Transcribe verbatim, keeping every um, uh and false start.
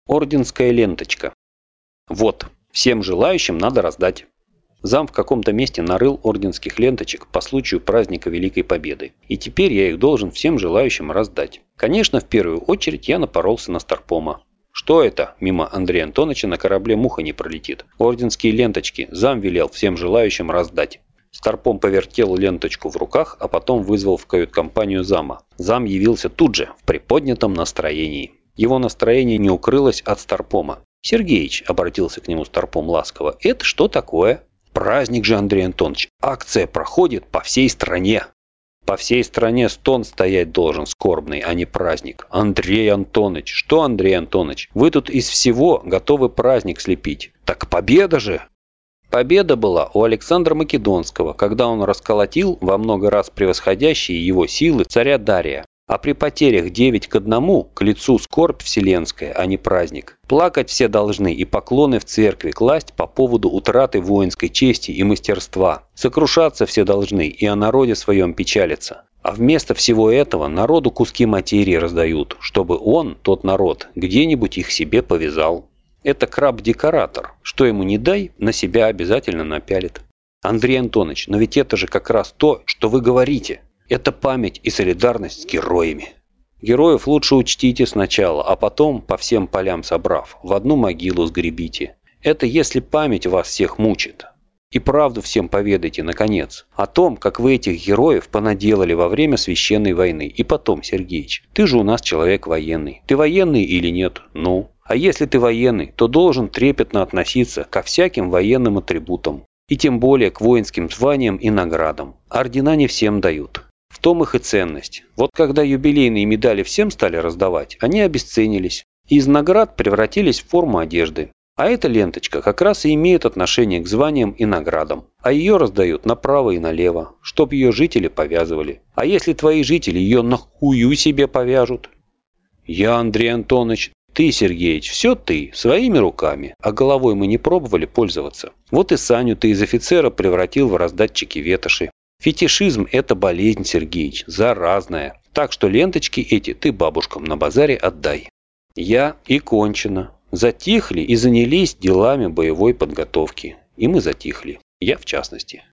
Орденская ленточка. Вот, всем желающим надо раздать. Зам в каком-то месте нарыл орденских ленточек по случаю праздника Великой Победы. И теперь я их должен всем желающим раздать. Конечно, в первую очередь я напоролся на Старпома. Что это? Мимо Андрея Антоновича на корабле муха не пролетит. Орденские ленточки зам велел всем желающим раздать. Старпом повертел ленточку в руках, а потом вызвал в кают-компанию зама. Зам явился тут же, в приподнятом настроении. Его настроение не укрылось от Старпома. «Сергеич», — обратился к нему Старпом ласково, — «это что такое?» «Праздник же, Андрей Антонович, акция проходит по всей стране». «По всей стране стон стоять должен скорбный, а не праздник». «Андрей Антонович, что, Андрей Антонович, вы тут из всего готовы праздник слепить. Так победа же!» Победа была у Александра Македонского, когда он расколотил во много раз превосходящие его силы царя Дария. А при потерях девять к одному к лицу скорбь вселенская, а не праздник. Плакать все должны и поклоны в церкви класть по поводу утраты воинской чести и мастерства. Сокрушаться все должны и о народе своем печалиться. А вместо всего этого народу куски материи раздают, чтобы он, тот народ, где-нибудь их себе повязал. Это краб-декоратор. Что ему не дай, на себя обязательно напялит. Андрей Антонович, но ведь это же как раз то, что вы говорите. Это память и солидарность с героями. Героев лучше учтите сначала, а потом, по всем полям собрав, в одну могилу сгребите. Это если память вас всех мучит. И правду всем поведайте, наконец, о том, как вы этих героев понаделали во время священной войны. И потом, Сергеич, ты же у нас человек военный. Ты военный или нет? Ну. А если ты военный, то должен трепетно относиться ко всяким военным атрибутам. И тем более к воинским званиям и наградам. Ордена не всем дают. В том их и ценность. Вот когда юбилейные медали всем стали раздавать, они обесценились. И из наград превратились в форму одежды. А эта ленточка как раз и имеет отношение к званиям и наградам. А ее раздают направо и налево, чтоб ее жители повязывали. А если твои жители ее на хую себе повяжут? Я, Андрей Антонович, ты, Сергеич, все ты, своими руками. А головой мы не пробовали пользоваться. Вот и Саню ты из офицера превратил в раздатчики ветоши. Фетишизм – это болезнь, Сергеич, заразная. Так что ленточки эти ты бабушкам на базаре отдай. Я и кончено. Затихли и занялись делами боевой подготовки. И мы затихли. Я в частности.